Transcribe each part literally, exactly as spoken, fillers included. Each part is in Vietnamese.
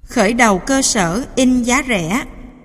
Khởi đầu cơ sở in giá rẻ.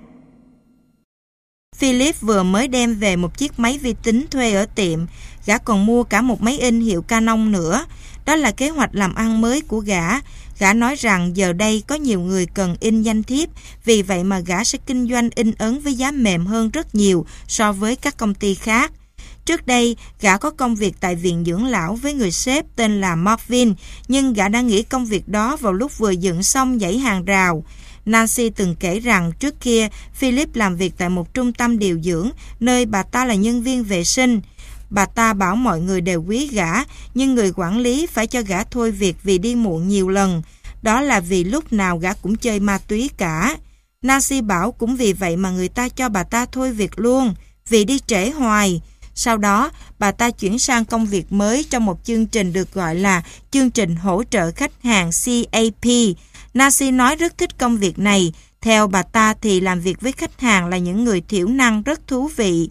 Philip vừa mới đem về một chiếc máy vi tính thuê ở tiệm. Gã còn mua cả một máy in hiệu Canon nữa. Đó là kế hoạch làm ăn mới của gã. Gã nói rằng giờ đây có nhiều người cần in danh thiếp, vì vậy mà gã sẽ kinh doanh in ấn với giá mềm hơn rất nhiều so với các công ty khác. Trước đây, gã có công việc tại viện dưỡng lão với người sếp tên là Marvin, nhưng gã đã nghỉ công việc đó vào lúc vừa dựng xong dãy hàng rào. Nancy từng kể rằng trước kia Philip làm việc tại một trung tâm điều dưỡng, nơi bà ta là nhân viên vệ sinh. Bà ta bảo mọi người đều quý gã, nhưng người quản lý phải cho gã thôi việc vì đi muộn nhiều lần. Đó là vì lúc nào gã cũng chơi ma túy cả. Nancy bảo cũng vì vậy mà người ta cho bà ta thôi việc luôn, vì đi trễ hoài. Sau đó, bà ta chuyển sang công việc mới trong một chương trình được gọi là chương trình hỗ trợ khách hàng C A P. Nancy nói rất thích công việc này. Theo bà ta thì làm việc với khách hàng là những người thiểu năng rất thú vị.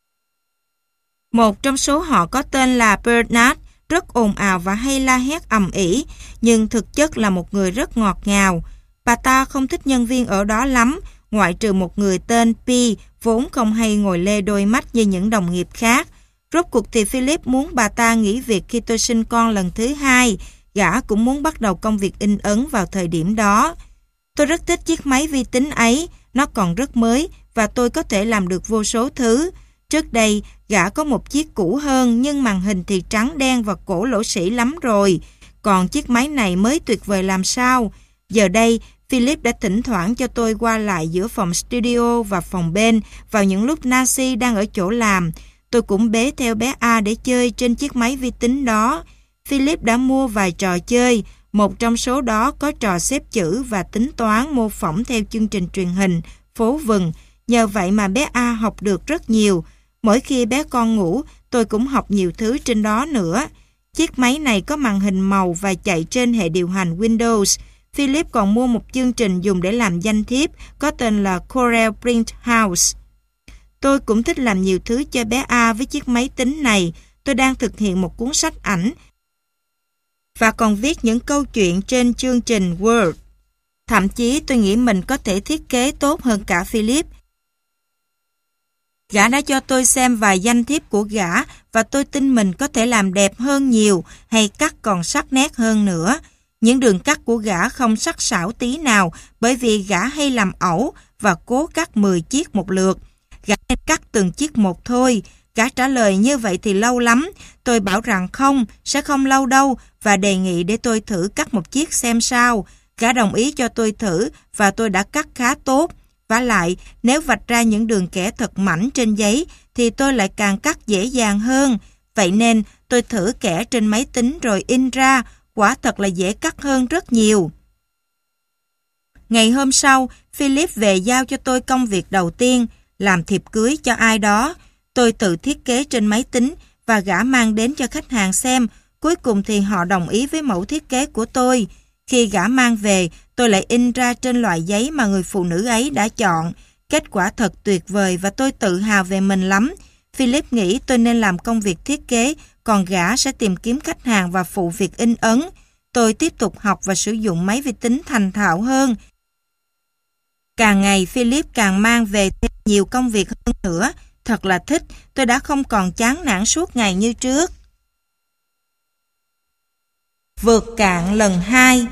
Một trong số họ có tên là Bernard, rất ồn ào và hay la hét ầm ĩ, nhưng thực chất là một người rất ngọt ngào. Bà ta không thích nhân viên ở đó lắm, ngoại trừ một người tên P, vốn không hay ngồi lê đôi mắt như những đồng nghiệp khác. Rốt cuộc thì Philip muốn bà ta nghỉ việc khi tôi sinh con lần thứ hai. Gã cũng muốn bắt đầu công việc in ấn vào thời điểm đó. Tôi rất thích chiếc máy vi tính ấy, nó còn rất mới và tôi có thể làm được vô số thứ. Trước đây, gã có một chiếc cũ hơn nhưng màn hình thì trắng đen và cổ lỗ sĩ lắm rồi. Còn chiếc máy này mới tuyệt vời làm sao. Giờ đây, Philip đã thỉnh thoảng cho tôi qua lại giữa phòng studio và phòng bên vào những lúc Nancy đang ở chỗ làm. Tôi cũng bế theo bé A để chơi trên chiếc máy vi tính đó. Philip đã mua vài trò chơi, một trong số đó có trò xếp chữ và tính toán mô phỏng theo chương trình truyền hình Phố Vừng. Nhờ vậy mà bé A học được rất nhiều. Mỗi khi bé con ngủ, tôi cũng học nhiều thứ trên đó nữa. Chiếc máy này có màn hình màu và chạy trên hệ điều hành Windows. Philip còn mua một chương trình dùng để làm danh thiếp có tên là Corel Print House. Tôi cũng thích làm nhiều thứ cho bé A với chiếc máy tính này. Tôi đang thực hiện một cuốn sách ảnh và còn viết những câu chuyện trên chương trình Word. Thậm chí tôi nghĩ mình có thể thiết kế tốt hơn cả Philip. Gã đã cho tôi xem vài danh thiếp của gã và tôi tin mình có thể làm đẹp hơn nhiều hay cắt còn sắc nét hơn nữa. Những đường cắt của gã không sắc sảo tí nào bởi vì gã hay làm ẩu và cố cắt mười chiếc một lượt. Gã nên cắt từng chiếc một thôi. Gã trả lời như vậy thì lâu lắm. Tôi bảo rằng không, sẽ không lâu đâu và đề nghị để tôi thử cắt một chiếc xem sao. Gã đồng ý cho tôi thử và tôi đã cắt khá tốt. Vả lại, nếu vạch ra những đường kẻ thật mảnh trên giấy thì tôi lại càng cắt dễ dàng hơn. Vậy nên tôi thử kẻ trên máy tính rồi in ra, quả thật là dễ cắt hơn rất nhiều. Ngày hôm sau, Philip về giao cho tôi công việc đầu tiên, làm thiệp cưới cho ai đó. Tôi tự thiết kế trên máy tính và gã mang đến cho khách hàng xem. Cuối cùng thì họ đồng ý với mẫu thiết kế của tôi. Khi gã mang về, tôi lại in ra trên loại giấy mà người phụ nữ ấy đã chọn. Kết quả thật tuyệt vời và tôi tự hào về mình lắm. Philip nghĩ tôi nên làm công việc thiết kế, còn gã sẽ tìm kiếm khách hàng và phụ việc in ấn. Tôi tiếp tục học và sử dụng máy vi tính thành thạo hơn. Càng ngày Philip càng mang về thêm nhiều công việc hơn nữa. Thật là thích, tôi đã không còn chán nản suốt ngày như trước. Vượt cạn lần hai.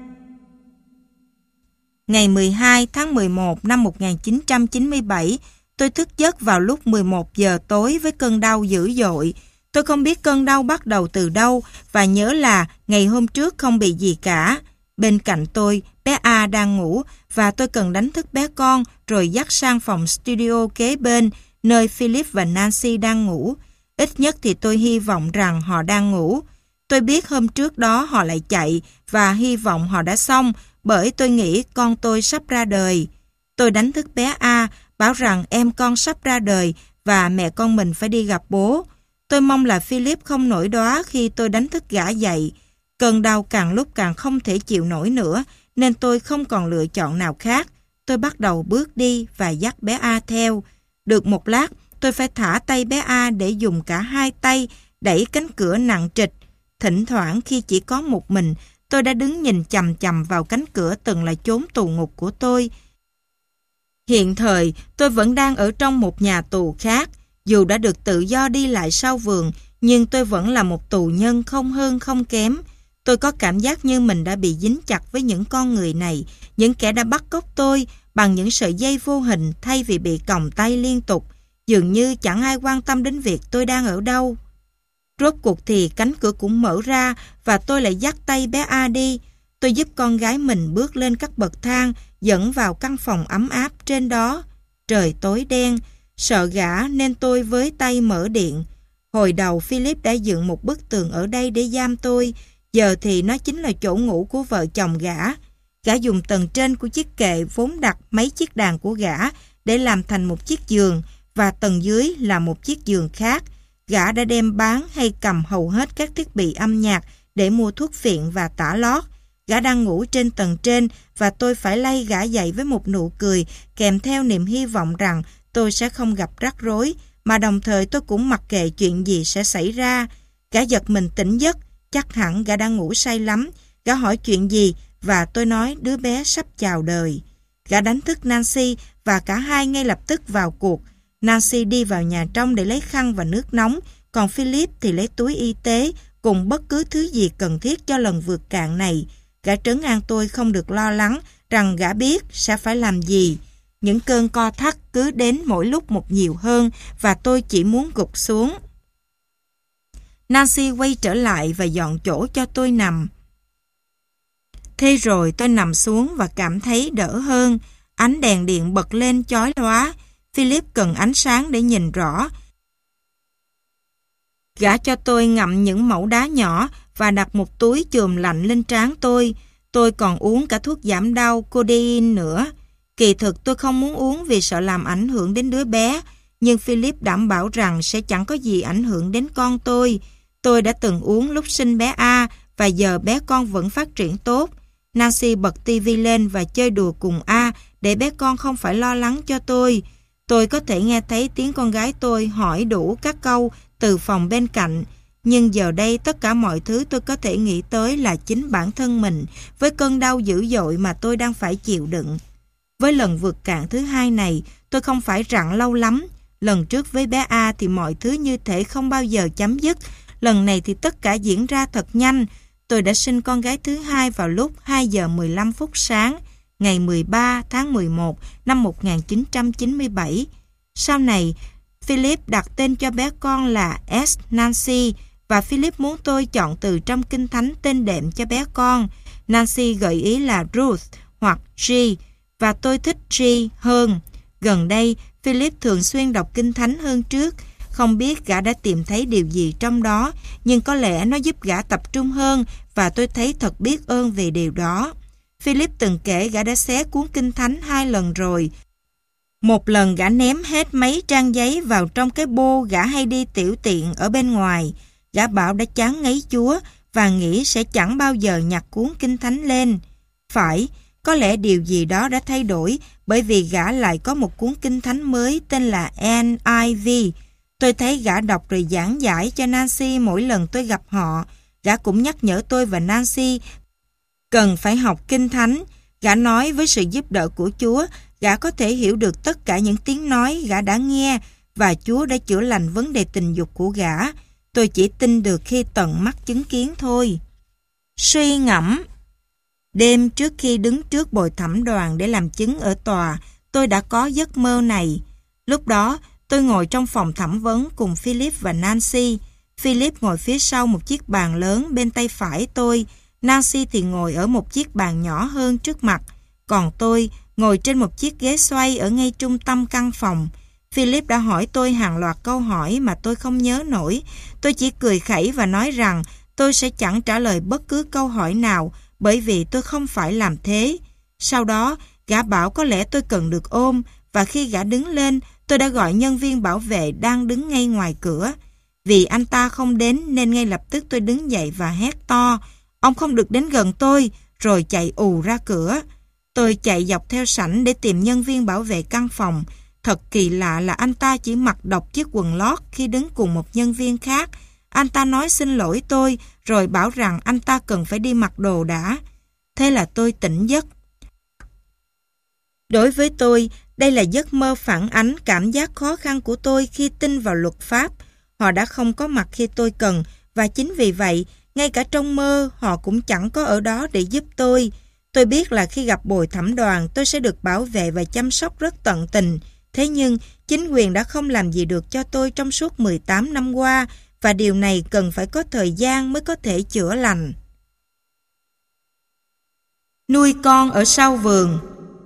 Ngày mười hai tháng mười một năm một nghìn chín trăm chín mươi bảy, tôi thức giấc vào lúc mười một giờ tối với cơn đau dữ dội. Tôi không biết cơn đau bắt đầu từ đâu và nhớ là ngày hôm trước không bị gì cả. Bên cạnh tôi, bé A đang ngủ và tôi cần đánh thức bé con rồi dắt sang phòng studio kế bên nơi Philip và Nancy đang ngủ. Ít nhất thì tôi hy vọng rằng họ đang ngủ. Tôi biết hôm trước đó họ lại chạy và hy vọng họ đã xong bởi tôi nghĩ con tôi sắp ra đời. Tôi đánh thức bé A, bảo rằng em con sắp ra đời và mẹ con mình phải đi gặp bố. Tôi mong là Philip không nổi đoá khi tôi đánh thức gã dậy. Cơn đau càng lúc càng không thể chịu nổi nữa nên tôi không còn lựa chọn nào khác. Tôi bắt đầu bước đi và dắt bé A theo. Được một lát, tôi phải thả tay bé A để dùng cả hai tay đẩy cánh cửa nặng trịch. Thỉnh thoảng khi chỉ có một mình, Tôi đã đứng nhìn chằm chằm vào cánh cửa từng là chốn tù ngục của tôi. Hiện thời, tôi vẫn đang ở trong một nhà tù khác. Dù đã được tự do đi lại sau vườn, nhưng tôi vẫn là một tù nhân không hơn không kém. Tôi có cảm giác như mình đã bị dính chặt với những con người này, những kẻ đã bắt cóc tôi bằng những sợi dây vô hình thay vì bị còng tay liên tục. Dường như chẳng ai quan tâm đến việc tôi đang ở đâu. Rốt cuộc thì cánh cửa cũng mở ra và tôi lại dắt tay bé A đi. Tôi giúp con gái mình bước lên các bậc thang, dẫn vào căn phòng ấm áp trên đó. Trời tối đen, sợ gã nên tôi với tay mở điện. Hồi đầu Philip đã dựng một bức tường ở đây để giam tôi, giờ thì nó chính là chỗ ngủ của vợ chồng gã. Gã dùng tầng trên của chiếc kệ vốn đặt mấy chiếc đàn của gã để làm thành một chiếc giường, và tầng dưới là một chiếc giường khác. Gã đã đem bán hay cầm hầu hết các thiết bị âm nhạc để mua thuốc phiện và tả lót. Gã đang ngủ trên tầng trên và tôi phải lay gã dậy với một nụ cười kèm theo niềm hy vọng rằng tôi sẽ không gặp rắc rối, mà đồng thời tôi cũng mặc kệ chuyện gì sẽ xảy ra. Gã giật mình tỉnh giấc, chắc hẳn gã đang ngủ say lắm. Gã hỏi chuyện gì và tôi nói đứa bé sắp chào đời. Gã đánh thức Nancy và cả hai ngay lập tức vào cuộc. Nancy đi vào nhà trong để lấy khăn và nước nóng, còn Philip thì lấy túi y tế cùng bất cứ thứ gì cần thiết cho lần vượt cạn này. Gã trấn an tôi không được lo lắng, rằng gã biết sẽ phải làm gì. Những cơn co thắt cứ đến mỗi lúc một nhiều hơn và tôi chỉ muốn gục xuống. Nancy quay trở lại và dọn chỗ cho tôi nằm. Thế rồi tôi nằm xuống và cảm thấy đỡ hơn. Ánh đèn điện bật lên chói lóa. Philip cần ánh sáng để nhìn rõ. Gã cho tôi ngậm những mẩu đá nhỏ và đặt một túi chườm lạnh lên trán tôi. Tôi còn uống cả thuốc giảm đau codeine nữa. Kỳ thực tôi không muốn uống vì sợ làm ảnh hưởng đến đứa bé, nhưng Philip đảm bảo rằng sẽ chẳng có gì ảnh hưởng đến con tôi. Tôi đã từng uống lúc sinh bé A và giờ bé con vẫn phát triển tốt. Nancy bật tivi lên và chơi đùa cùng A để bé con không phải lo lắng cho tôi. Tôi có thể nghe thấy tiếng con gái tôi hỏi đủ các câu từ phòng bên cạnh. Nhưng giờ đây tất cả mọi thứ tôi có thể nghĩ tới là chính bản thân mình với cơn đau dữ dội mà tôi đang phải chịu đựng. Với lần vượt cạn thứ hai này, tôi không phải rặn lâu lắm. Lần trước với bé A thì mọi thứ như thể không bao giờ chấm dứt. Lần này thì tất cả diễn ra thật nhanh. Tôi đã sinh con gái thứ hai vào lúc hai giờ mười lăm phút sáng, ngày mười ba tháng mười một năm một nghìn chín trăm chín mươi bảy. Sau này, Philip đặt tên cho bé con là S. Nancy và Philip muốn tôi chọn từ trong Kinh Thánh tên đệm cho bé con. Nancy gợi ý là Ruth hoặc G và tôi thích G hơn. Gần đây, Philip thường xuyên đọc Kinh Thánh hơn trước. Không biết gã đã tìm thấy điều gì trong đó, nhưng có lẽ nó giúp gã tập trung hơn và tôi thấy thật biết ơn về điều đó. Philip từng kể gã đã xé cuốn Kinh Thánh hai lần rồi. Một lần gã ném hết mấy trang giấy vào trong cái bô gã hay đi tiểu tiện ở bên ngoài. Gã bảo đã chán ngấy Chúa và nghĩ sẽ chẳng bao giờ nhặt cuốn Kinh Thánh lên. Phải, có lẽ điều gì đó đã thay đổi bởi vì gã lại có một cuốn Kinh Thánh mới tên là N I V. Tôi thấy gã đọc rồi giảng giải cho Nancy mỗi lần tôi gặp họ. Gã cũng nhắc nhở tôi và Nancy cần phải học Kinh Thánh. Gã nói với sự giúp đỡ của Chúa, gã có thể hiểu được tất cả những tiếng nói gã đã nghe và Chúa đã chữa lành vấn đề tình dục của gã. Tôi chỉ tin được khi tận mắt chứng kiến thôi. Suy ngẫm. Đêm trước khi đứng trước bồi thẩm đoàn để làm chứng ở tòa, tôi đã có giấc mơ này. Lúc đó, tôi ngồi trong phòng thẩm vấn cùng Philip và Nancy. Philip ngồi phía sau một chiếc bàn lớn bên tay phải tôi. Nancy thì ngồi ở một chiếc bàn nhỏ hơn trước mặt. Còn tôi ngồi trên một chiếc ghế xoay ở ngay trung tâm căn phòng. Philip đã hỏi tôi hàng loạt câu hỏi mà tôi không nhớ nổi. Tôi chỉ cười khẩy và nói rằng tôi sẽ chẳng trả lời bất cứ câu hỏi nào bởi vì tôi không phải làm thế. Sau đó, gã bảo có lẽ tôi cần được ôm và khi gã đứng lên, tôi đã gọi nhân viên bảo vệ đang đứng ngay ngoài cửa. Vì anh ta không đến nên ngay lập tức tôi đứng dậy và hét to, ông không được đến gần tôi, rồi chạy ù ra cửa. Tôi chạy dọc theo sảnh để tìm nhân viên bảo vệ căn phòng. Thật kỳ lạ là anh ta chỉ mặc độc chiếc quần lót khi đứng cùng một nhân viên khác. Anh ta nói xin lỗi tôi, rồi bảo rằng anh ta cần phải đi mặc đồ đã. Thế là tôi tỉnh giấc. Đối với tôi, đây là giấc mơ phản ánh cảm giác khó khăn của tôi khi tin vào luật pháp. Họ đã không có mặt khi tôi cần, và chính vì vậy, ngay cả trong mơ, họ cũng chẳng có ở đó để giúp tôi. Tôi biết là khi gặp bồi thẩm đoàn, tôi sẽ được bảo vệ và chăm sóc rất tận tình. Thế nhưng, chính quyền đã không làm gì được cho tôi trong suốt mười tám năm qua, và điều này cần phải có thời gian mới có thể chữa lành. Nuôi con ở sau vườn.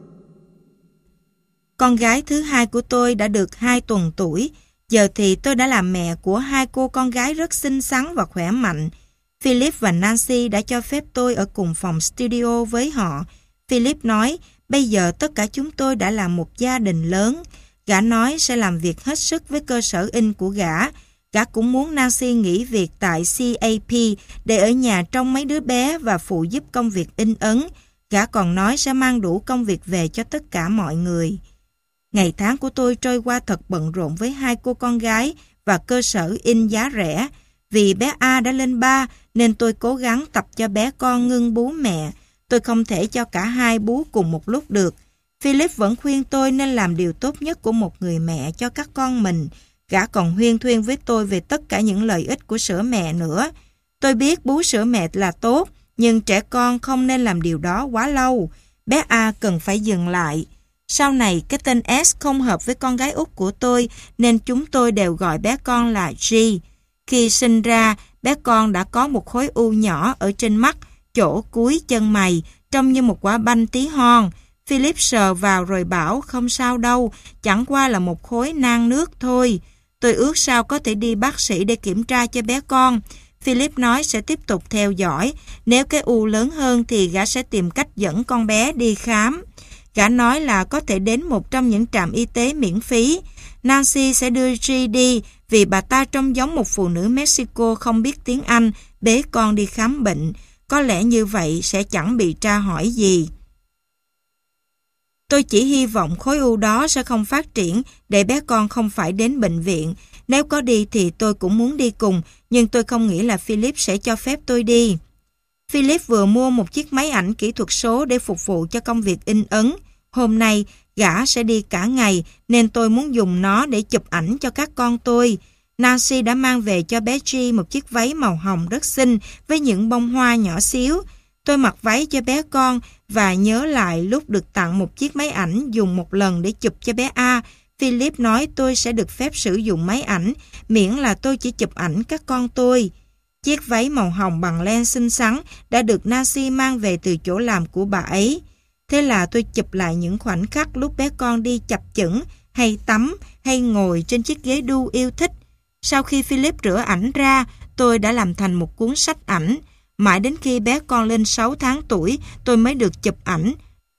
Con gái thứ hai của tôi đã được hai tuần tuổi. Giờ thì tôi đã làm mẹ của hai cô con gái rất xinh xắn và khỏe mạnh. Philip và Nancy đã cho phép tôi ở cùng phòng studio với họ. Philip nói, bây giờ tất cả chúng tôi đã là một gia đình lớn. Gã nói sẽ làm việc hết sức với cơ sở in của gã. Gã cũng muốn Nancy nghỉ việc tại xê a pê để ở nhà trông mấy đứa bé và phụ giúp công việc in ấn. Gã còn nói sẽ mang đủ công việc về cho tất cả mọi người. Ngày tháng của tôi trôi qua thật bận rộn với hai cô con gái và cơ sở in giá rẻ. Vì bé A đã lên ba nên tôi cố gắng tập cho bé con ngưng bú mẹ. Tôi không thể cho cả hai bú cùng một lúc được. Philip vẫn khuyên tôi nên làm điều tốt nhất của một người mẹ cho các con mình. Gã còn huyên thuyên với tôi về tất cả những lợi ích của sữa mẹ nữa. Tôi biết bú sữa mẹ là tốt, nhưng trẻ con không nên làm điều đó quá lâu. Bé A cần phải dừng lại. Sau này, cái tên S không hợp với con gái út của tôi, nên chúng tôi đều gọi bé con là G. Khi sinh ra, bé con đã có một khối u nhỏ ở trên mắt, chỗ cuối chân mày, trông như một quả banh tí hon. Philip sờ vào rồi bảo không sao đâu, chẳng qua là một khối nang nước thôi. Tôi ước sao có thể đi bác sĩ để kiểm tra cho bé con. Philip nói sẽ tiếp tục theo dõi. Nếu cái u lớn hơn thì gã sẽ tìm cách dẫn con bé đi khám. Gã nói là có thể đến một trong những trạm y tế miễn phí. Nancy sẽ đưa G đi vì bà ta trông giống một phụ nữ Mexico không biết tiếng Anh, bế con đi khám bệnh. Có lẽ như vậy sẽ chẳng bị tra hỏi gì. Tôi chỉ hy vọng khối u đó sẽ không phát triển để bé con không phải đến bệnh viện. Nếu có đi thì tôi cũng muốn đi cùng, nhưng tôi không nghĩ là Philip sẽ cho phép tôi đi. Philip vừa mua một chiếc máy ảnh kỹ thuật số để phục vụ cho công việc in ấn. Hôm nay, gã sẽ đi cả ngày nên tôi muốn dùng nó để chụp ảnh cho các con tôi. Nancy đã mang về cho bé G một chiếc váy màu hồng rất xinh với những bông hoa nhỏ xíu. Tôi mặc váy cho bé con và nhớ lại lúc được tặng một chiếc máy ảnh dùng một lần để chụp cho bé A. Philip nói tôi sẽ được phép sử dụng máy ảnh miễn là tôi chỉ chụp ảnh các con tôi. Chiếc váy màu hồng bằng len xinh xắn đã được Nancy mang về từ chỗ làm của bà ấy. Thế là tôi chụp lại những khoảnh khắc lúc bé con đi chập chững, hay tắm, hay ngồi trên chiếc ghế đu yêu thích. Sau khi Philip rửa ảnh ra, tôi đã làm thành một cuốn sách ảnh. Mãi đến khi bé con lên sáu tháng tuổi, tôi mới được chụp ảnh.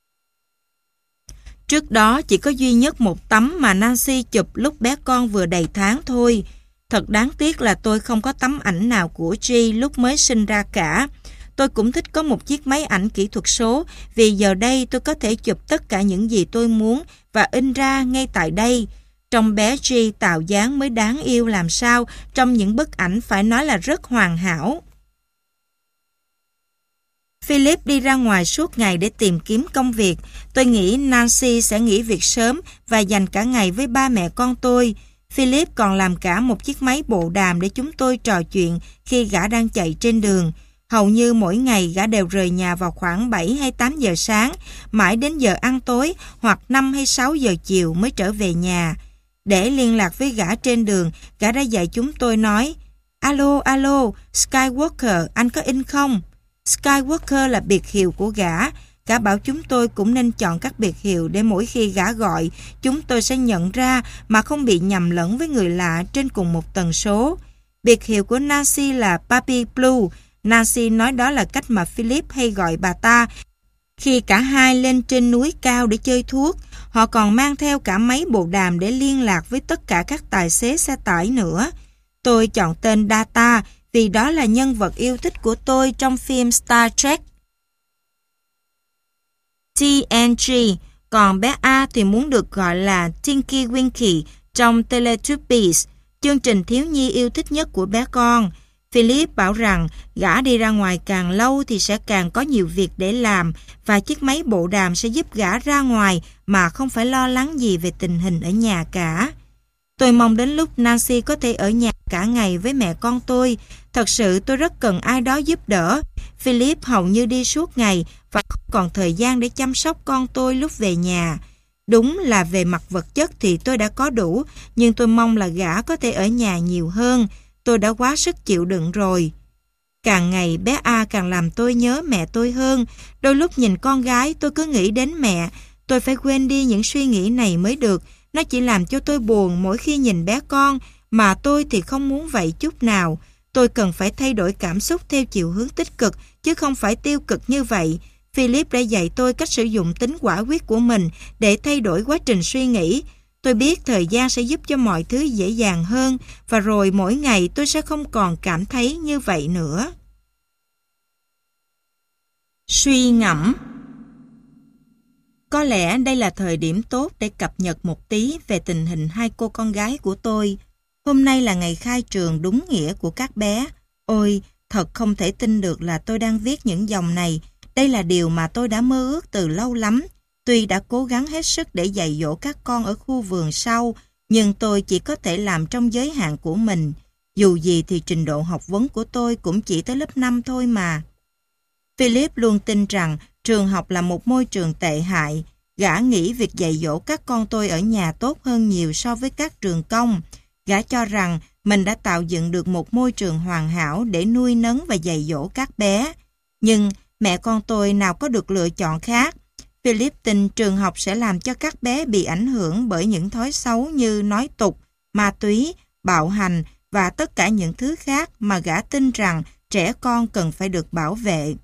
Trước đó chỉ có duy nhất một tấm mà Nancy chụp lúc bé con vừa đầy tháng thôi. Thật đáng tiếc là tôi không có tấm ảnh nào của G lúc mới sinh ra cả. Tôi cũng thích có một chiếc máy ảnh kỹ thuật số vì giờ đây tôi có thể chụp tất cả những gì tôi muốn và in ra ngay tại đây. Trong bé G tạo dáng mới đáng yêu làm sao, trong những bức ảnh phải nói là rất hoàn hảo. Philip đi ra ngoài suốt ngày để tìm kiếm công việc. Tôi nghĩ Nancy sẽ nghỉ việc sớm và dành cả ngày với ba mẹ con tôi. Philip còn làm cả một chiếc máy bộ đàm để chúng tôi trò chuyện khi gã đang chạy trên đường. Hầu như mỗi ngày gã đều rời nhà vào khoảng bảy hay tám giờ sáng, mãi đến giờ ăn tối hoặc năm hay sáu giờ chiều mới trở về nhà. Để liên lạc với gã trên đường, gã đã dạy chúng tôi nói: Alo, alo, Skywalker, anh có in không? Skywalker là biệt hiệu của gã. Gã bảo chúng tôi cũng nên chọn các biệt hiệu để mỗi khi gã gọi, chúng tôi sẽ nhận ra mà không bị nhầm lẫn với người lạ trên cùng một tần số. Biệt hiệu của Nancy là Papi Blue. Nancy nói đó là cách mà Philip hay gọi bà ta khi cả hai lên trên núi cao để chơi thuốc. Họ còn mang theo cả máy bộ đàm để liên lạc với tất cả các tài xế xe tải nữa. Tôi chọn tên Data vì đó là nhân vật yêu thích của tôi trong phim Star Trek T N G, còn bé A thì muốn được gọi là Tinky Winky trong Teletubbies. chương trình thiếu nhi yêu thích nhất của bé con. Philip bảo rằng gã đi ra ngoài càng lâu thì sẽ càng có nhiều việc để làm và chiếc máy bộ đàm sẽ giúp gã ra ngoài mà không phải lo lắng gì về tình hình ở nhà cả. Tôi mong đến lúc Nancy có thể ở nhà cả ngày với mẹ con tôi. Thật sự tôi rất cần ai đó giúp đỡ. Philip hầu như đi suốt ngày và không còn thời gian để chăm sóc con tôi lúc về nhà. Đúng là về mặt vật chất thì tôi đã có đủ, nhưng tôi mong là gã có thể ở nhà nhiều hơn. Tôi đã quá sức chịu đựng rồi. Càng ngày bé A càng làm tôi nhớ mẹ tôi hơn. Đôi lúc nhìn con gái tôi cứ nghĩ đến mẹ. Tôi phải quên đi những suy nghĩ này mới được. Nó chỉ làm cho tôi buồn mỗi khi nhìn bé con, mà tôi thì không muốn vậy chút nào. Tôi cần phải thay đổi cảm xúc theo chiều hướng tích cực, chứ không phải tiêu cực như vậy. Philip đã dạy tôi cách sử dụng tính quả quyết của mình để thay đổi quá trình suy nghĩ. Tôi biết thời gian sẽ giúp cho mọi thứ dễ dàng hơn, và rồi mỗi ngày tôi sẽ không còn cảm thấy như vậy nữa. Suy ngẫm. Có lẽ đây là thời điểm tốt để cập nhật một tí về tình hình hai cô con gái của tôi. Hôm nay là ngày khai trường đúng nghĩa của các bé. Ôi, thật không thể tin được là tôi đang viết những dòng này. Đây là điều mà tôi đã mơ ước từ lâu lắm. Tuy đã cố gắng hết sức để dạy dỗ các con ở khu vườn sau, nhưng tôi chỉ có thể làm trong giới hạn của mình. Dù gì thì trình độ học vấn của tôi cũng chỉ tới lớp năm thôi mà. Philip luôn tin rằng trường học là một môi trường tệ hại. Gã nghĩ việc dạy dỗ các con tôi ở nhà tốt hơn nhiều so với các trường công. Gã cho rằng mình đã tạo dựng được một môi trường hoàn hảo để nuôi nấng và dạy dỗ các bé. Nhưng mẹ con tôi nào có được lựa chọn khác. Philip tin trường học sẽ làm cho các bé bị ảnh hưởng bởi những thói xấu như nói tục, ma túy, bạo hành và tất cả những thứ khác mà gã tin rằng trẻ con cần phải được bảo vệ.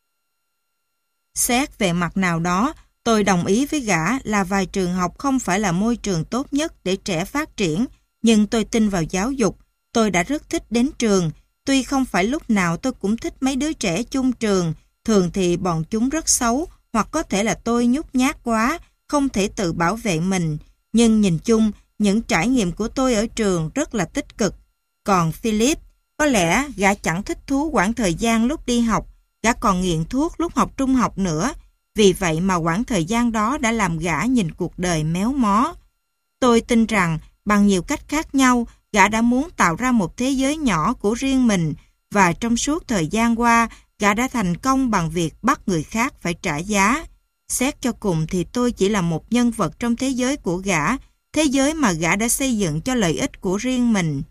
Xét về mặt nào đó, tôi đồng ý với gã là vài trường học không phải là môi trường tốt nhất để trẻ phát triển, nhưng tôi tin vào giáo dục. Tôi đã rất thích đến trường. Tuy không phải lúc nào tôi cũng thích mấy đứa trẻ chung trường, thường thì bọn chúng rất xấu, hoặc có thể là tôi nhút nhát quá, không thể tự bảo vệ mình. Nhưng nhìn chung, những trải nghiệm của tôi ở trường rất là tích cực. Còn Philip, có lẽ gã chẳng thích thú quãng thời gian lúc đi học, gã còn nghiện thuốc lúc học trung học nữa. Vì vậy mà quãng thời gian đó đã làm gã nhìn cuộc đời méo mó. Tôi tin rằng bằng nhiều cách khác nhau, gã đã muốn tạo ra một thế giới nhỏ của riêng mình, và trong suốt thời gian qua, gã đã thành công bằng việc bắt người khác phải trả giá. Xét cho cùng thì tôi chỉ là một nhân vật trong thế giới của gã, thế giới mà gã đã xây dựng cho lợi ích của riêng mình.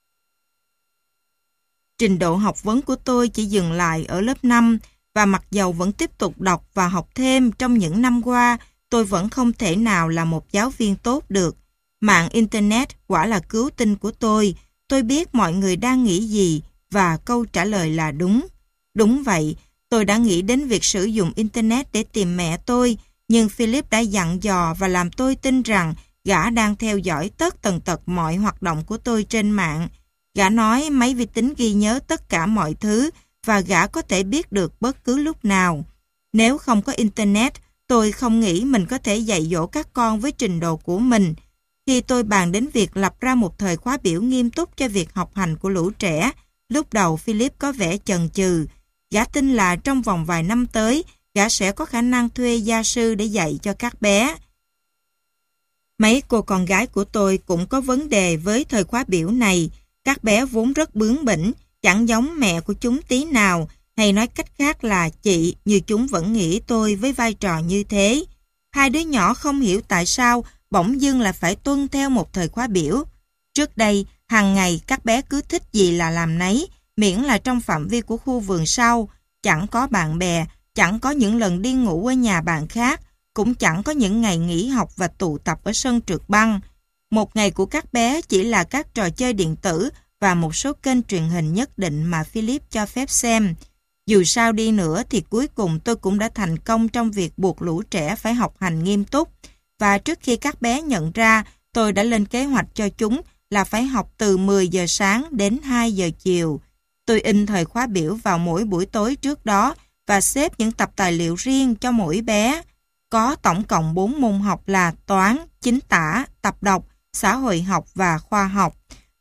Trình độ học vấn của tôi chỉ dừng lại ở lớp năm, và mặc dầu vẫn tiếp tục đọc và học thêm trong những năm qua, tôi vẫn không thể nào là một giáo viên tốt được. Mạng Internet quả là cứu tinh của tôi. Tôi biết mọi người đang nghĩ gì, và câu trả lời là đúng. Đúng vậy, tôi đã nghĩ đến việc sử dụng Internet để tìm mẹ tôi, nhưng Philip đã dặn dò và làm tôi tin rằng gã đang theo dõi tất tần tật mọi hoạt động của tôi trên mạng. Gã nói máy vi tính ghi nhớ tất cả mọi thứ, và gã có thể biết được bất cứ lúc nào. Nếu không có Internet, tôi không nghĩ mình có thể dạy dỗ các con với trình độ của mình. Khi tôi bàn đến việc lập ra một thời khóa biểu nghiêm túc cho việc học hành của lũ trẻ, lúc đầu Philip có vẻ chần chừ. Gã tin là trong vòng vài năm tới, gã sẽ có khả năng thuê gia sư để dạy cho các bé. Mấy cô con gái của tôi cũng có vấn đề với thời khóa biểu này. Các bé vốn rất bướng bỉnh, chẳng giống mẹ của chúng tí nào, hay nói cách khác là chị, như chúng vẫn nghĩ tôi với vai trò như thế. Hai đứa nhỏ không hiểu tại sao bỗng dưng là phải tuân theo một thời khóa biểu. Trước đây, hàng ngày các bé cứ thích gì là làm nấy, miễn là trong phạm vi của khu vườn sau, chẳng có bạn bè, chẳng có những lần đi ngủ ở nhà bạn khác, cũng chẳng có những ngày nghỉ học và tụ tập ở sân trượt băng. Một ngày của các bé chỉ là các trò chơi điện tử và một số kênh truyền hình nhất định mà Philip cho phép xem. Dù sao đi nữa thì cuối cùng tôi cũng đã thành công trong việc buộc lũ trẻ phải học hành nghiêm túc. Và trước khi các bé nhận ra, tôi đã lên kế hoạch cho chúng là phải học từ mười giờ sáng đến hai giờ chiều. Tôi in thời khóa biểu vào mỗi buổi tối trước đó và xếp những tập tài liệu riêng cho mỗi bé. Có tổng cộng bốn môn học là toán, chính tả, tập đọc, xã hội học và khoa học.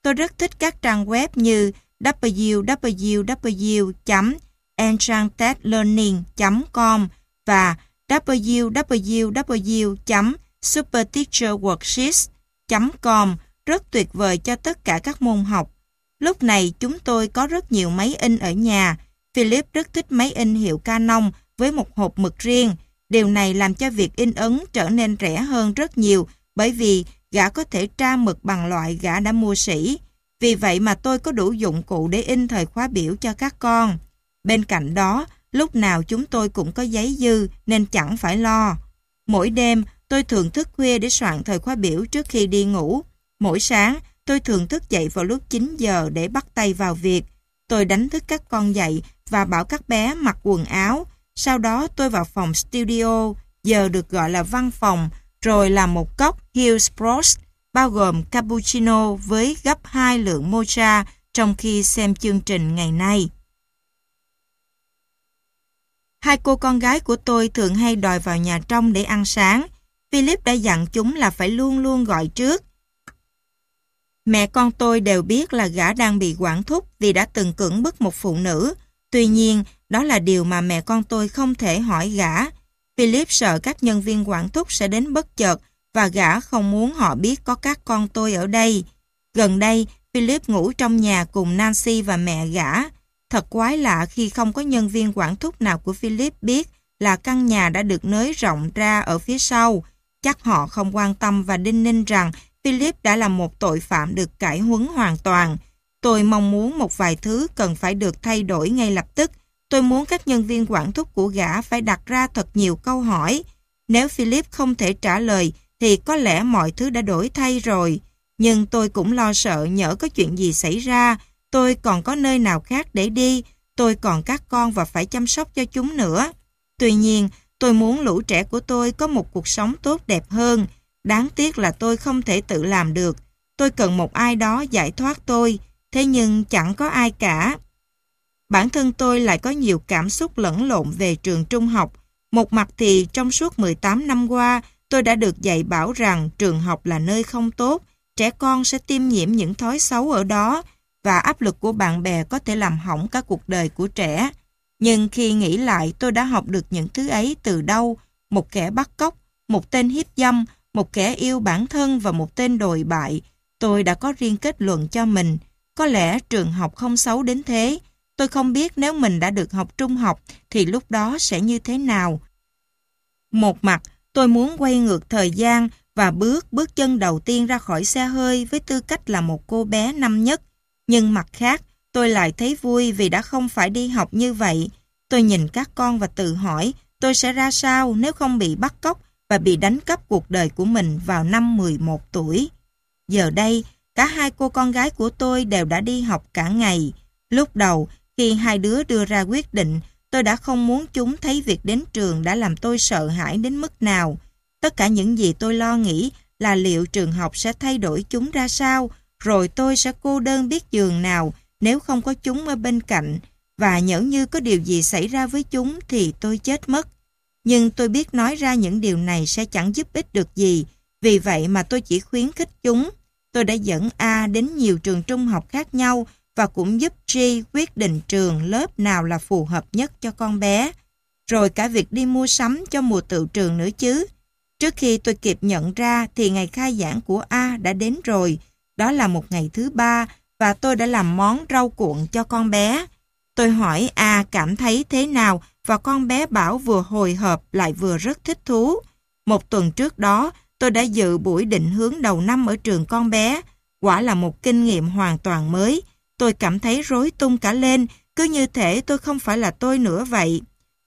Tôi rất thích các trang web như w w w chấm enchanted learning chấm com và w w w chấm superteacherworksheets chấm com, rất tuyệt vời cho tất cả các môn học. Lúc này chúng tôi có rất nhiều máy in ở nhà. Philip rất thích máy in hiệu Canon với một hộp mực riêng. Điều này làm cho việc in ấn trở nên rẻ hơn rất nhiều bởi vì gã có thể tra mực bằng loại gã đã mua sẵn. Vì vậy mà tôi có đủ dụng cụ để in thời khóa biểu cho các con. Bên cạnh đó, lúc nào chúng tôi cũng có giấy dư nên chẳng phải lo. Mỗi đêm, tôi thường thức khuya để soạn thời khóa biểu trước khi đi ngủ. Mỗi sáng, tôi thường thức dậy vào lúc chín giờ để bắt tay vào việc. Tôi đánh thức các con dậy và bảo các bé mặc quần áo. Sau đó tôi vào phòng studio, giờ được gọi là văn phòng, rồi làm một cốc Hillsborough, bao gồm cappuccino với gấp hai lượng mocha trong khi xem chương trình ngày nay. Hai cô con gái của tôi thường hay đòi vào nhà trong để ăn sáng. Philip đã dặn chúng là phải luôn luôn gọi trước. Mẹ con tôi đều biết là gã đang bị quản thúc vì đã từng cưỡng bức một phụ nữ. Tuy nhiên, đó là điều mà mẹ con tôi không thể hỏi gã. Philip sợ các nhân viên quản thúc sẽ đến bất chợt và gã không muốn họ biết có các con tôi ở đây. Gần đây, Philip ngủ trong nhà cùng Nancy và mẹ gã. Thật quái lạ khi không có nhân viên quản thúc nào của Philip biết là căn nhà đã được nới rộng ra ở phía sau. Chắc họ không quan tâm và đinh ninh rằng Philip đã là một tội phạm được cải huấn hoàn toàn. Tôi mong muốn một vài thứ cần phải được thay đổi ngay lập tức. Tôi muốn các nhân viên quản thúc của gã phải đặt ra thật nhiều câu hỏi. Nếu Philip không thể trả lời thì có lẽ mọi thứ đã đổi thay rồi. Nhưng tôi cũng lo sợ nhỡ có chuyện gì xảy ra. Tôi còn có nơi nào khác để đi. Tôi còn các con và phải chăm sóc cho chúng nữa. Tuy nhiên, tôi muốn lũ trẻ của tôi có một cuộc sống tốt đẹp hơn. Đáng tiếc là tôi không thể tự làm được. Tôi cần một ai đó giải thoát tôi. Thế nhưng chẳng có ai cả. Bản thân tôi lại có nhiều cảm xúc lẫn lộn về trường trung học. Một mặt thì trong suốt mười tám năm qua, tôi đã được dạy bảo rằng trường học là nơi không tốt, trẻ con sẽ tiêm nhiễm những thói xấu ở đó và áp lực của bạn bè có thể làm hỏng cả cuộc đời của trẻ. Nhưng khi nghĩ lại tôi đã học được những thứ ấy từ đâu? Một kẻ bắt cóc, một tên hiếp dâm, một kẻ yêu bản thân và một tên đồi bại. Tôi đã có riêng kết luận cho mình. Có lẽ trường học không xấu đến thế. Tôi không biết nếu mình đã được học trung học thì lúc đó sẽ như thế nào. Một mặt, tôi muốn quay ngược thời gian và bước bước chân đầu tiên ra khỏi xe hơi với tư cách là một cô bé năm nhất. Nhưng mặt khác, tôi lại thấy vui vì đã không phải đi học như vậy. Tôi nhìn các con và tự hỏi tôi sẽ ra sao nếu không bị bắt cóc và bị đánh cắp cuộc đời của mình vào năm mười một tuổi. Giờ đây, cả hai cô con gái của tôi đều đã đi học cả ngày. Lúc đầu, khi hai đứa đưa ra quyết định, tôi đã không muốn chúng thấy việc đến trường đã làm tôi sợ hãi đến mức nào. Tất cả những gì tôi lo nghĩ là liệu trường học sẽ thay đổi chúng ra sao, rồi tôi sẽ cô đơn biết giường nào nếu không có chúng ở bên cạnh, và nhỡ như có điều gì xảy ra với chúng thì tôi chết mất. Nhưng tôi biết nói ra những điều này sẽ chẳng giúp ích được gì, vì vậy mà tôi chỉ khuyến khích chúng. Tôi đã dẫn A đến nhiều trường trung học khác nhau và cũng giúp G quyết định trường lớp nào là phù hợp nhất cho con bé. Rồi cả việc đi mua sắm cho mùa tựu trường nữa chứ. Trước khi tôi kịp nhận ra thì ngày khai giảng của A đã đến rồi. Đó là một ngày thứ ba và tôi đã làm món rau cuộn cho con bé. Tôi hỏi A cảm thấy thế nào và con bé bảo vừa hồi hộp lại vừa rất thích thú. Một tuần trước đó, tôi đã dự buổi định hướng đầu năm ở trường con bé. Quả là một kinh nghiệm hoàn toàn mới. Tôi cảm thấy rối tung cả lên, cứ như thể tôi không phải là tôi nữa vậy.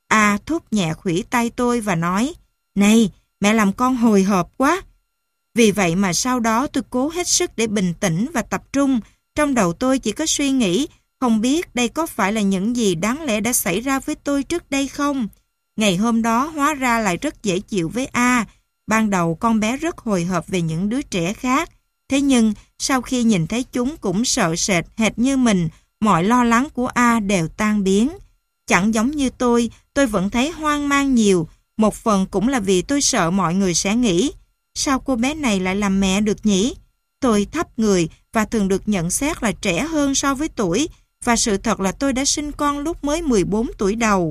A thúc nhẹ khuỷu tay tôi và nói, này, mẹ làm con hồi hộp quá. Vì vậy mà sau đó tôi cố hết sức để bình tĩnh và tập trung. Trong đầu tôi chỉ có suy nghĩ, không biết đây có phải là những gì đáng lẽ đã xảy ra với tôi trước đây không? Ngày hôm đó hóa ra lại rất dễ chịu với A. Ban đầu con bé rất hồi hộp về những đứa trẻ khác. Thế nhưng sau khi nhìn thấy chúng cũng sợ sệt hệt như mình, mọi lo lắng của A đều tan biến. Chẳng giống như tôi, tôi vẫn thấy hoang mang nhiều. Một phần cũng là vì tôi sợ mọi người sẽ nghĩ, sao cô bé này lại làm mẹ được nhỉ? Tôi thấp người và thường được nhận xét là trẻ hơn so với tuổi, và sự thật là tôi đã sinh con lúc mới mười bốn tuổi đầu.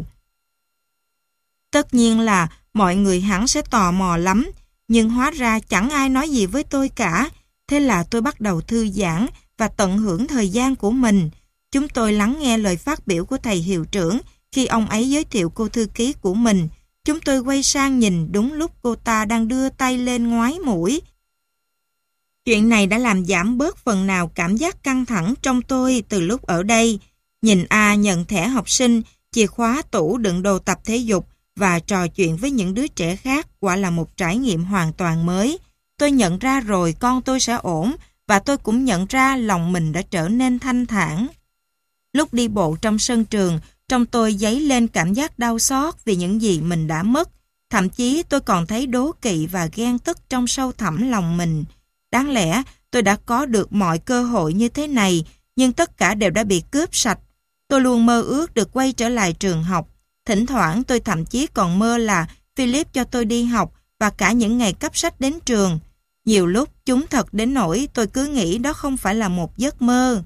Tất nhiên là mọi người hẳn sẽ tò mò lắm, nhưng hóa ra chẳng ai nói gì với tôi cả. Thế là tôi bắt đầu thư giãn và tận hưởng thời gian của mình. Chúng tôi lắng nghe lời phát biểu của thầy hiệu trưởng khi ông ấy giới thiệu cô thư ký của mình. Chúng tôi quay sang nhìn đúng lúc cô ta đang đưa tay lên ngoái mũi. Chuyện này đã làm giảm bớt phần nào cảm giác căng thẳng trong tôi từ lúc ở đây. Nhìn A nhận thẻ học sinh, chìa khóa tủ đựng đồ tập thể dục và trò chuyện với những đứa trẻ khác quả là một trải nghiệm hoàn toàn mới. Tôi nhận ra rồi con tôi sẽ ổn, và tôi cũng nhận ra lòng mình đã trở nên thanh thản. Lúc đi bộ trong sân trường, trong tôi dấy lên cảm giác đau xót vì những gì mình đã mất. Thậm chí tôi còn thấy đố kỵ và ghen tức trong sâu thẳm lòng mình. Đáng lẽ tôi đã có được mọi cơ hội như thế này, nhưng tất cả đều đã bị cướp sạch. Tôi luôn mơ ước được quay trở lại trường học. Thỉnh thoảng tôi thậm chí còn mơ là Philip cho tôi đi học và cả những ngày cấp sách đến trường. Nhiều lúc chúng thật đến nỗi tôi cứ nghĩ đó không phải là một giấc mơ.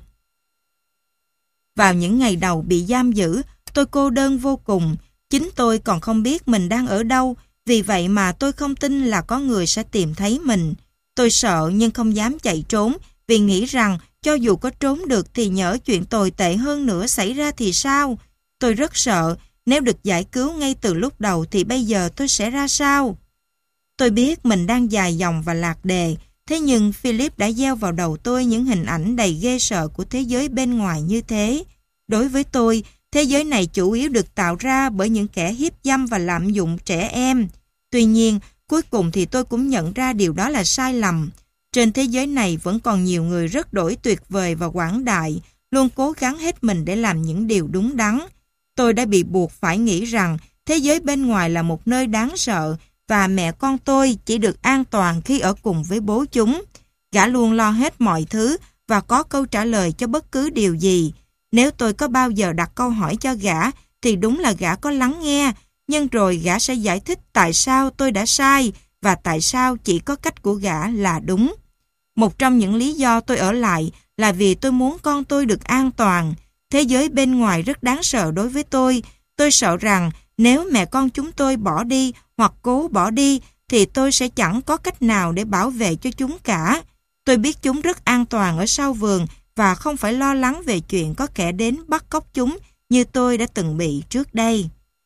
Vào những ngày đầu bị giam giữ, tôi cô đơn vô cùng. Chính tôi còn không biết mình đang ở đâu, vì vậy mà tôi không tin là có người sẽ tìm thấy mình. Tôi sợ nhưng không dám chạy trốn, vì nghĩ rằng cho dù có trốn được thì nhỡ chuyện tồi tệ hơn nữa xảy ra thì sao? Tôi rất sợ, nếu được giải cứu ngay từ lúc đầu thì bây giờ tôi sẽ ra sao? Tôi biết mình đang dài dòng và lạc đề, thế nhưng Philip đã gieo vào đầu tôi những hình ảnh đầy ghê sợ của thế giới bên ngoài như thế. Đối với tôi, thế giới này chủ yếu được tạo ra bởi những kẻ hiếp dâm và lạm dụng trẻ em. Tuy nhiên, cuối cùng thì tôi cũng nhận ra điều đó là sai lầm. Trên thế giới này vẫn còn nhiều người rất đổi tuyệt vời và quảng đại, luôn cố gắng hết mình để làm những điều đúng đắn. Tôi đã bị buộc phải nghĩ rằng thế giới bên ngoài là một nơi đáng sợ và mẹ con tôi chỉ được an toàn khi ở cùng với bố chúng. Gã luôn lo hết mọi thứ và có câu trả lời cho bất cứ điều gì. Nếu tôi có bao giờ đặt câu hỏi cho gã thì đúng là gã có lắng nghe, nhưng rồi gã sẽ giải thích tại sao tôi đã sai và tại sao chỉ có cách của gã là đúng. Một trong những lý do tôi ở lại là vì tôi muốn con tôi được an toàn. Thế giới bên ngoài rất đáng sợ đối với tôi. Tôi sợ rằng nếu mẹ con chúng tôi bỏ đi hoặc cố bỏ đi thì tôi sẽ chẳng có cách nào để bảo vệ cho chúng cả. Tôi biết chúng rất an toàn ở sau vườn và không phải lo lắng về chuyện có kẻ đến bắt cóc chúng như tôi đã từng bị trước đây.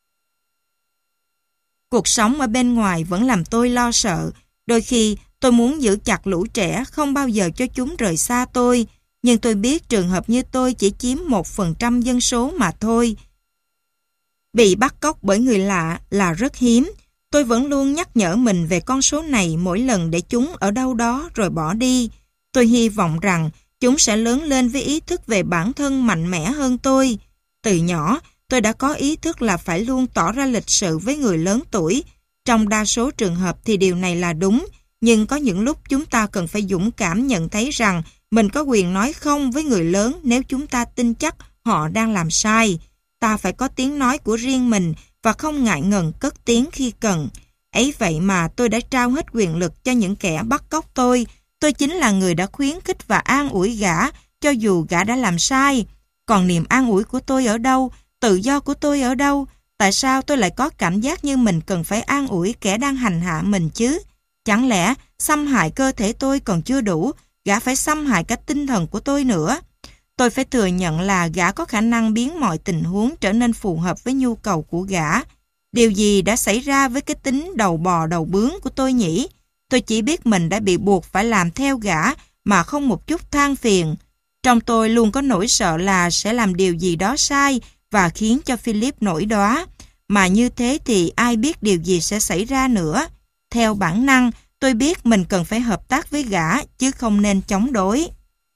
Cuộc sống ở bên ngoài vẫn làm tôi lo sợ. Đôi khi tôi muốn giữ chặt lũ trẻ, không bao giờ cho chúng rời xa tôi. Nhưng tôi biết trường hợp như tôi chỉ chiếm một phần trăm dân số mà thôi. Bị bắt cóc bởi người lạ là rất hiếm. Tôi vẫn luôn nhắc nhở mình về con số này mỗi lần để chúng ở đâu đó rồi bỏ đi. Tôi hy vọng rằng chúng sẽ lớn lên với ý thức về bản thân mạnh mẽ hơn tôi. Từ nhỏ, tôi đã có ý thức là phải luôn tỏ ra lịch sự với người lớn tuổi. Trong đa số trường hợp thì điều này là đúng, nhưng có những lúc chúng ta cần phải dũng cảm nhận thấy rằng mình có quyền nói không với người lớn nếu chúng ta tin chắc họ đang làm sai. Ta phải có tiếng nói của riêng mình và không ngại ngần cất tiếng khi cần. Ấy vậy mà tôi đã trao hết quyền lực cho những kẻ bắt cóc tôi. Tôi chính là người đã khuyến khích và an ủi gã, cho dù gã đã làm sai. Còn niềm an ủi của tôi ở đâu? Tự do của tôi ở đâu? Tại sao tôi lại có cảm giác như mình cần phải an ủi kẻ đang hành hạ mình chứ? Chẳng lẽ xâm hại cơ thể tôi còn chưa đủ, gã phải xâm hại cả tinh thần của tôi nữa? Tôi phải thừa nhận là gã có khả năng biến mọi tình huống trở nên phù hợp với nhu cầu của gã. Điều gì đã xảy ra với cái tính đầu bò đầu bướm của tôi nhỉ? Tôi chỉ biết mình đã bị buộc phải làm theo gã mà không một chút than phiền. Trong tôi luôn có nỗi sợ là sẽ làm điều gì đó sai và khiến cho Philip nổi đoá. Mà như thế thì ai biết điều gì sẽ xảy ra nữa. Theo bản năng, tôi biết mình cần phải hợp tác với gã chứ không nên chống đối.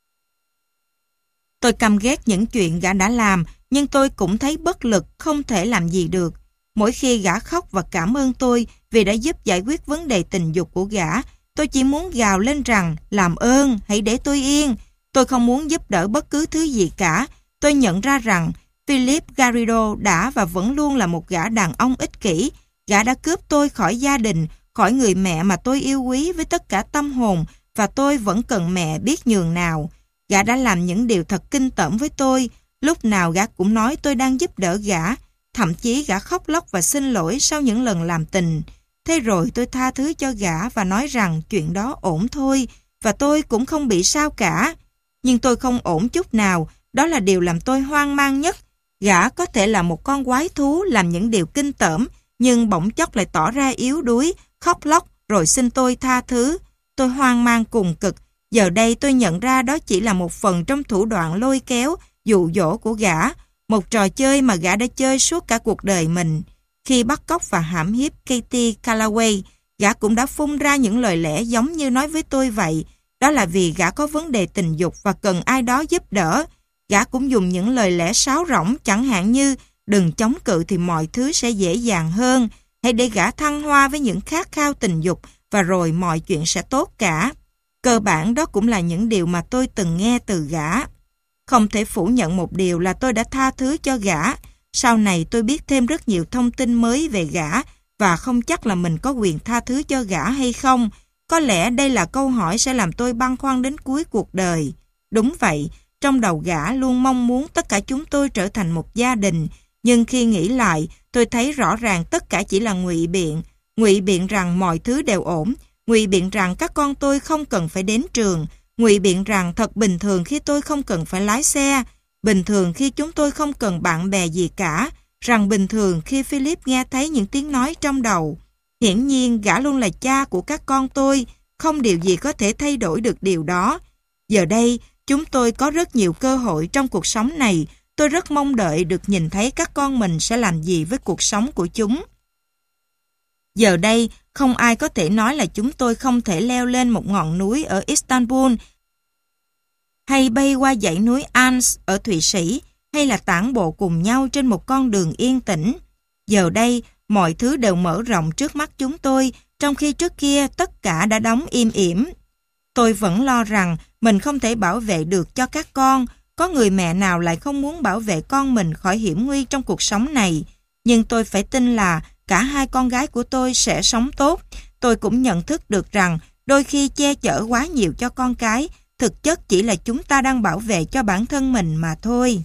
Tôi căm ghét những chuyện gã đã làm, nhưng tôi cũng thấy bất lực, không thể làm gì được. Mỗi khi gã khóc và cảm ơn tôi vì đã giúp giải quyết vấn đề tình dục của gã, tôi chỉ muốn gào lên rằng làm ơn, hãy để tôi yên. Tôi không muốn giúp đỡ bất cứ thứ gì cả. Tôi nhận ra rằng Philip Garrido đã và vẫn luôn là một gã đàn ông ích kỷ. Gã đã cướp tôi khỏi gia đình, khỏi người mẹ mà tôi yêu quý với tất cả tâm hồn, và tôi vẫn cần mẹ biết nhường nào. Gã đã làm những điều thật kinh tởm với tôi. Lúc nào gã cũng nói tôi đang giúp đỡ gã. Thậm chí gã khóc lóc và xin lỗi sau những lần làm tình. Thế rồi tôi tha thứ cho gã và nói rằng chuyện đó ổn thôi, và tôi cũng không bị sao cả. Nhưng tôi không ổn chút nào, đó là điều làm tôi hoang mang nhất. Gã có thể là một con quái thú làm những điều kinh tởm, nhưng bỗng chốc lại tỏ ra yếu đuối, khóc lóc rồi xin tôi tha thứ. Tôi hoang mang cùng cực. Giờ đây tôi nhận ra đó chỉ là một phần trong thủ đoạn lôi kéo, dụ dỗ của gã, một trò chơi mà gã đã chơi suốt cả cuộc đời mình. Khi bắt cóc và hãm hiếp Katie Callaway, gã cũng đã phun ra những lời lẽ giống như nói với tôi vậy. Đó là vì gã có vấn đề tình dục và cần ai đó giúp đỡ. Gã cũng dùng những lời lẽ sáo rỗng, chẳng hạn như đừng chống cự thì mọi thứ sẽ dễ dàng hơn. Hãy để gã thăng hoa với những khát khao tình dục và rồi mọi chuyện sẽ tốt cả. Cơ bản đó cũng là những điều mà tôi từng nghe từ gã. Không thể phủ nhận một điều là tôi đã tha thứ cho gã. Sau này tôi biết thêm rất nhiều thông tin mới về gã và không chắc là mình có quyền tha thứ cho gã hay không. Có lẽ đây là câu hỏi sẽ làm tôi băn khoăn đến cuối cuộc đời. Đúng vậy, trong đầu gã luôn mong muốn tất cả chúng tôi trở thành một gia đình. Nhưng khi nghĩ lại, tôi thấy rõ ràng tất cả chỉ là ngụy biện. Ngụy biện rằng mọi thứ đều ổn. Ngụy biện rằng các con tôi không cần phải đến trường. Ngụy biện rằng thật bình thường khi tôi không cần phải lái xe. Bình thường khi chúng tôi không cần bạn bè gì cả. Rằng bình thường khi Philip nghe thấy những tiếng nói trong đầu. Hiển nhiên gã luôn là cha của các con tôi. Không điều gì có thể thay đổi được điều đó. Giờ đây, chúng tôi có rất nhiều cơ hội trong cuộc sống này. Tôi rất mong đợi được nhìn thấy các con mình sẽ làm gì với cuộc sống của chúng. Giờ đây, không ai có thể nói là chúng tôi không thể leo lên một ngọn núi ở Istanbul, hay bay qua dãy núi Alps ở Thụy Sĩ, hay là tản bộ cùng nhau trên một con đường yên tĩnh. Giờ đây, mọi thứ đều mở rộng trước mắt chúng tôi, trong khi trước kia tất cả đã đóng im ỉm. Tôi vẫn lo rằng mình không thể bảo vệ được cho các con. Có người mẹ nào lại không muốn bảo vệ con mình khỏi hiểm nguy trong cuộc sống này. Nhưng tôi phải tin là cả hai con gái của tôi sẽ sống tốt. Tôi cũng nhận thức được rằng đôi khi che chở quá nhiều cho con cái, thực chất chỉ là chúng ta đang bảo vệ cho bản thân mình mà thôi.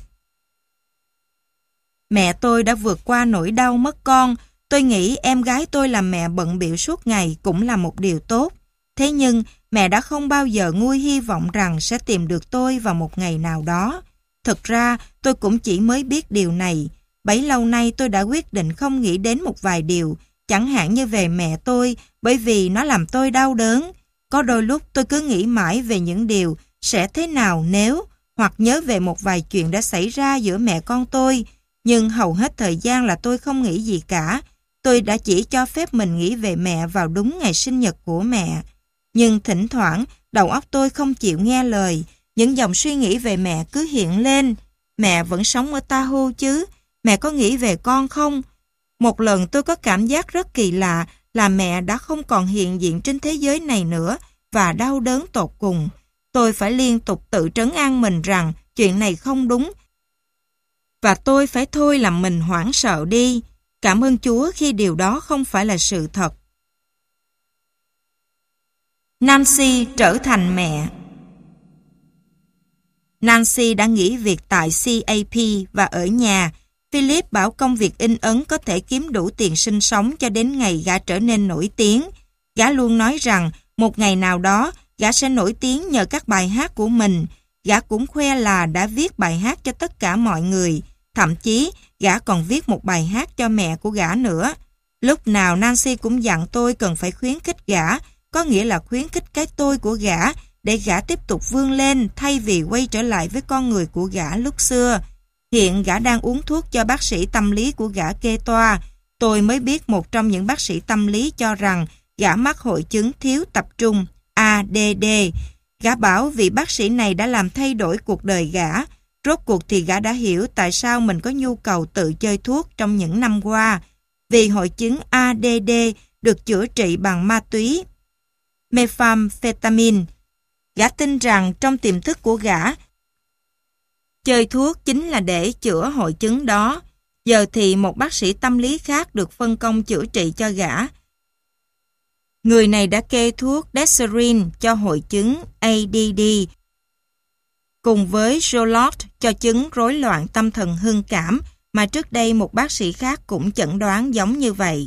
Mẹ tôi đã vượt qua nỗi đau mất con. Tôi nghĩ em gái tôi làm mẹ bận bịu suốt ngày cũng là một điều tốt. Thế nhưng mẹ đã không bao giờ nguôi hy vọng rằng sẽ tìm được tôi vào một ngày nào đó. Thực ra tôi cũng chỉ mới biết điều này. Bấy lâu nay tôi đã quyết định không nghĩ đến một vài điều, chẳng hạn như về mẹ tôi, bởi vì nó làm tôi đau đớn. Có đôi lúc tôi cứ nghĩ mãi về những điều sẽ thế nào nếu, hoặc nhớ về một vài chuyện đã xảy ra giữa mẹ con tôi. Nhưng hầu hết thời gian là tôi không nghĩ gì cả. Tôi đã chỉ cho phép mình nghĩ về mẹ vào đúng ngày sinh nhật của mẹ. Nhưng thỉnh thoảng, đầu óc tôi không chịu nghe lời. Những dòng suy nghĩ về mẹ cứ hiện lên. Mẹ vẫn sống ở Tahoe chứ? Mẹ có nghĩ về con không? Một lần tôi có cảm giác rất kỳ lạ là mẹ đã không còn hiện diện trên thế giới này nữa và đau đớn tột cùng. Tôi phải liên tục tự trấn an mình rằng chuyện này không đúng và tôi phải thôi làm mình hoảng sợ đi. Cảm ơn Chúa khi điều đó không phải là sự thật. Nancy trở thành mẹ. Nancy đã nghỉ việc tại xê a pê và ở nhà. Philip bảo công việc in ấn có thể kiếm đủ tiền sinh sống cho đến ngày gã trở nên nổi tiếng. Gã luôn nói rằng một ngày nào đó gã sẽ nổi tiếng nhờ các bài hát của mình. Gã cũng khoe là đã viết bài hát cho tất cả mọi người. Thậm chí gã còn viết một bài hát cho mẹ của gã nữa. Lúc nào Nancy cũng dặn tôi cần phải khuyến khích gã, có nghĩa là khuyến khích cái tôi của gã để gã tiếp tục vươn lên thay vì quay trở lại với con người của gã lúc xưa. Hiện gã đang uống thuốc cho bác sĩ tâm lý của gã kê toa. Tôi mới biết một trong những bác sĩ tâm lý cho rằng gã mắc hội chứng thiếu tập trung a đê đê. Gã bảo vị bác sĩ này đã làm thay đổi cuộc đời gã. Rốt cuộc thì gã đã hiểu tại sao mình có nhu cầu tự chơi thuốc trong những năm qua. Vì hội chứng a đê đê được chữa trị bằng ma túy methamphetamine. Gã tin rằng trong tiềm thức của gã, chơi thuốc chính là để chữa hội chứng đó. Giờ thì một bác sĩ tâm lý khác được phân công chữa trị cho gã. Người này đã kê thuốc Deserine cho hội chứng a đê đê. cùng với Charlotte cho chứng rối loạn tâm thần hưng cảm mà trước đây một bác sĩ khác cũng chẩn đoán giống như vậy.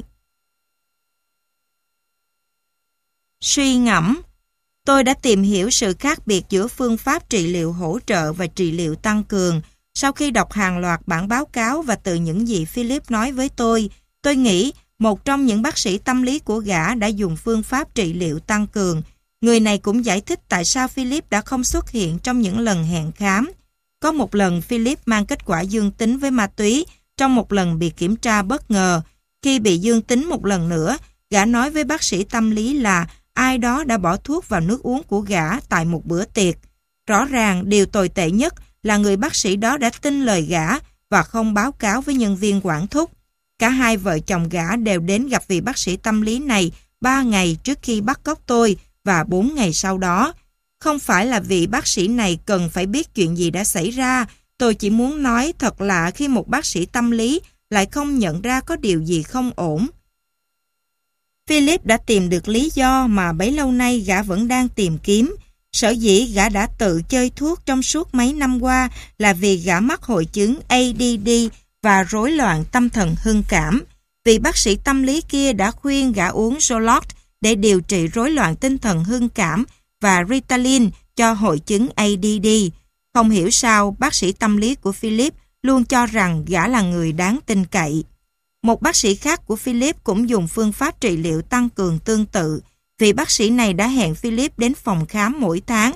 Suy ngẫm. Tôi đã tìm hiểu sự khác biệt giữa phương pháp trị liệu hỗ trợ và trị liệu tăng cường. Sau khi đọc hàng loạt bản báo cáo và từ những gì Philip nói với tôi, tôi nghĩ một trong những bác sĩ tâm lý của gã đã dùng phương pháp trị liệu tăng cường. Người này cũng giải thích tại sao Philip đã không xuất hiện trong những lần hẹn khám. Có một lần Philip mang kết quả dương tính với ma túy trong một lần bị kiểm tra bất ngờ. Khi bị dương tính một lần nữa, gã nói với bác sĩ tâm lý là ai đó đã bỏ thuốc vào nước uống của gã tại một bữa tiệc. Rõ ràng điều tồi tệ nhất là người bác sĩ đó đã tin lời gã và không báo cáo với nhân viên quản thúc. Cả hai vợ chồng gã đều đến gặp vị bác sĩ tâm lý này ba ngày trước khi bắt cóc tôi và bốn ngày sau đó. Không phải là vị bác sĩ này cần phải biết chuyện gì đã xảy ra, tôi chỉ muốn nói thật lạ khi một bác sĩ tâm lý lại không nhận ra có điều gì không ổn. Philip đã tìm được lý do mà bấy lâu nay gã vẫn đang tìm kiếm. Sở dĩ gã đã tự chơi thuốc trong suốt mấy năm qua là vì gã mắc hội chứng A D D và rối loạn tâm thần hưng cảm. Vị bác sĩ tâm lý kia đã khuyên gã uống Zoloft để điều trị rối loạn tinh thần hưng cảm và Ritalin cho hội chứng A D D. Không hiểu sao bác sĩ tâm lý của Philip luôn cho rằng gã là người đáng tin cậy. Một bác sĩ khác của Philip cũng dùng phương pháp trị liệu tăng cường tương tự. Vị bác sĩ này đã hẹn Philip đến phòng khám mỗi tháng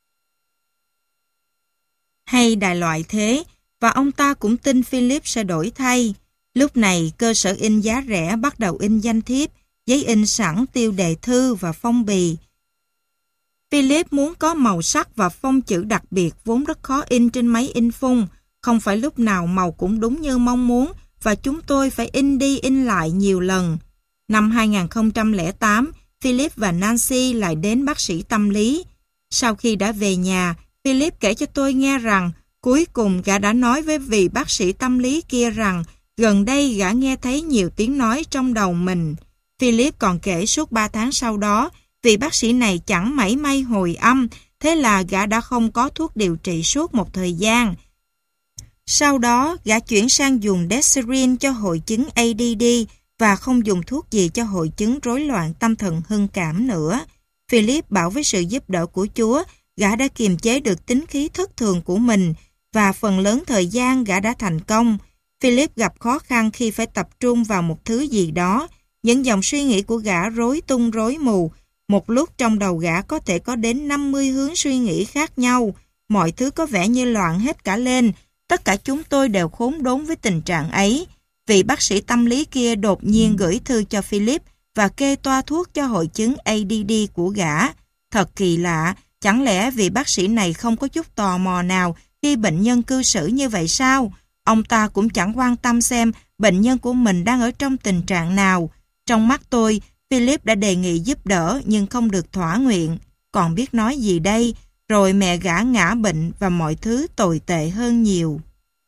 hay đại loại thế, và ông ta cũng tin Philip sẽ đổi thay. Lúc này, cơ sở in giá rẻ bắt đầu in danh thiếp, giấy in sẵn tiêu đề thư và phong bì. Philip muốn có màu sắc và phông chữ đặc biệt vốn rất khó in trên máy in phông. Không phải lúc nào màu cũng đúng như mong muốn và chúng tôi phải in đi in lại nhiều lần. Năm hai nghìn không trăm lẻ tám, Philip và Nancy lại đến bác sĩ tâm lý. Sau khi đã về nhà, Philip kể cho tôi nghe rằng cuối cùng gã đã nói với vị bác sĩ tâm lý kia rằng gần đây gã nghe thấy nhiều tiếng nói trong đầu mình. Philip còn kể suốt ba tháng sau đó, vị bác sĩ này chẳng mảy may hồi âm, thế là gã đã không có thuốc điều trị suốt một thời gian. Sau đó, gã chuyển sang dùng Deserin cho hội chứng A D D và không dùng thuốc gì cho hội chứng rối loạn tâm thần hưng cảm nữa. Philip bảo với sự giúp đỡ của Chúa, gã đã kiềm chế được tính khí thất thường của mình và phần lớn thời gian gã đã thành công. Philip gặp khó khăn khi phải tập trung vào một thứ gì đó. Những dòng suy nghĩ của gã rối tung rối mù. Một lúc trong đầu gã có thể có đến năm mươi hướng suy nghĩ khác nhau. Mọi thứ có vẻ như loạn hết cả lên. Tất cả chúng tôi đều khốn đốn với tình trạng ấy. Vị bác sĩ tâm lý kia đột nhiên gửi thư cho Philip và kê toa thuốc cho hội chứng A D D của gã. Thật kỳ lạ, chẳng lẽ vị bác sĩ này không có chút tò mò nào khi bệnh nhân cư xử như vậy sao? Ông ta cũng chẳng quan tâm xem bệnh nhân của mình đang ở trong tình trạng nào. Trong mắt tôi, Philip đã đề nghị giúp đỡ nhưng không được thỏa nguyện. Còn biết nói gì đây? Rồi mẹ gã ngã bệnh và mọi thứ tồi tệ hơn nhiều.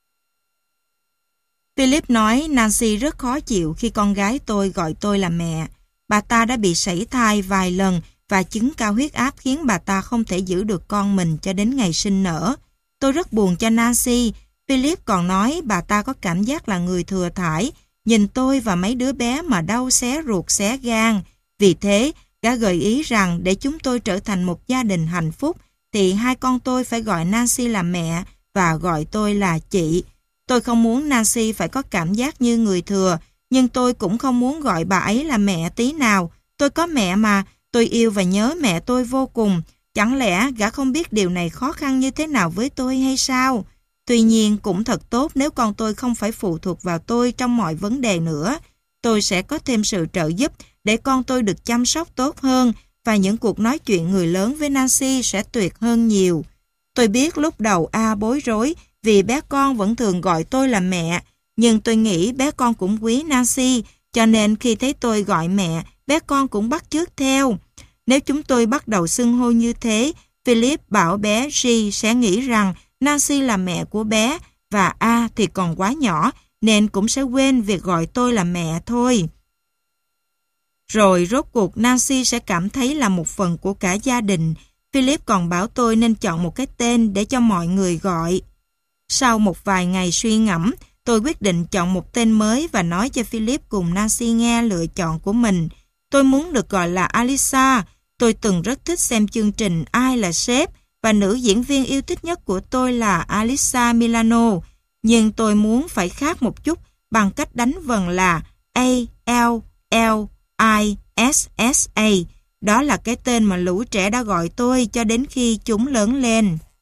Philip nói Nancy rất khó chịu khi con gái tôi gọi tôi là mẹ. Bà ta đã bị sảy thai vài lần và chứng cao huyết áp khiến bà ta không thể giữ được con mình cho đến ngày sinh nở. Tôi rất buồn cho Nancy. Philip còn nói bà ta có cảm giác là người thừa thãi, nhìn tôi và mấy đứa bé mà đau xé ruột xé gan. Vì thế, gã gợi ý rằng để chúng tôi trở thành một gia đình hạnh phúc thì hai con tôi phải gọi Nancy là mẹ và gọi tôi là chị. Tôi không muốn Nancy phải có cảm giác như người thừa, nhưng tôi cũng không muốn gọi bà ấy là mẹ tí nào. Tôi có mẹ mà, tôi yêu và nhớ mẹ tôi vô cùng. Chẳng lẽ gã không biết điều này khó khăn như thế nào với tôi hay sao? Tuy nhiên cũng thật tốt nếu con tôi không phải phụ thuộc vào tôi trong mọi vấn đề nữa. Tôi sẽ có thêm sự trợ giúp để con tôi được chăm sóc tốt hơn và những cuộc nói chuyện người lớn với Nancy sẽ tuyệt hơn nhiều. Tôi biết lúc đầu A bối rối vì bé con vẫn thường gọi tôi là mẹ, nhưng tôi nghĩ bé con cũng quý Nancy, cho nên khi thấy tôi gọi mẹ, bé con cũng bắt chước theo. Nếu chúng tôi bắt đầu xưng hô như thế, Philip bảo bé G sẽ nghĩ rằng Nancy là mẹ của bé và A thì còn quá nhỏ nên cũng sẽ quên việc gọi tôi là mẹ thôi. Rồi rốt cuộc Nancy sẽ cảm thấy là một phần của cả gia đình. Philip còn bảo tôi nên chọn một cái tên để cho mọi người gọi. Sau một vài ngày suy ngẫm, tôi quyết định chọn một tên mới và nói cho Philip cùng Nancy nghe lựa chọn của mình. Tôi muốn được gọi là Alisa. Tôi từng rất thích xem chương trình Ai là sếp và nữ diễn viên yêu thích nhất của tôi là Alyssa Milano. Nhưng tôi muốn phải khác một chút bằng cách đánh vần là A L L I S S A. Đó là cái tên mà lũ trẻ đã gọi tôi cho đến khi chúng lớn lên.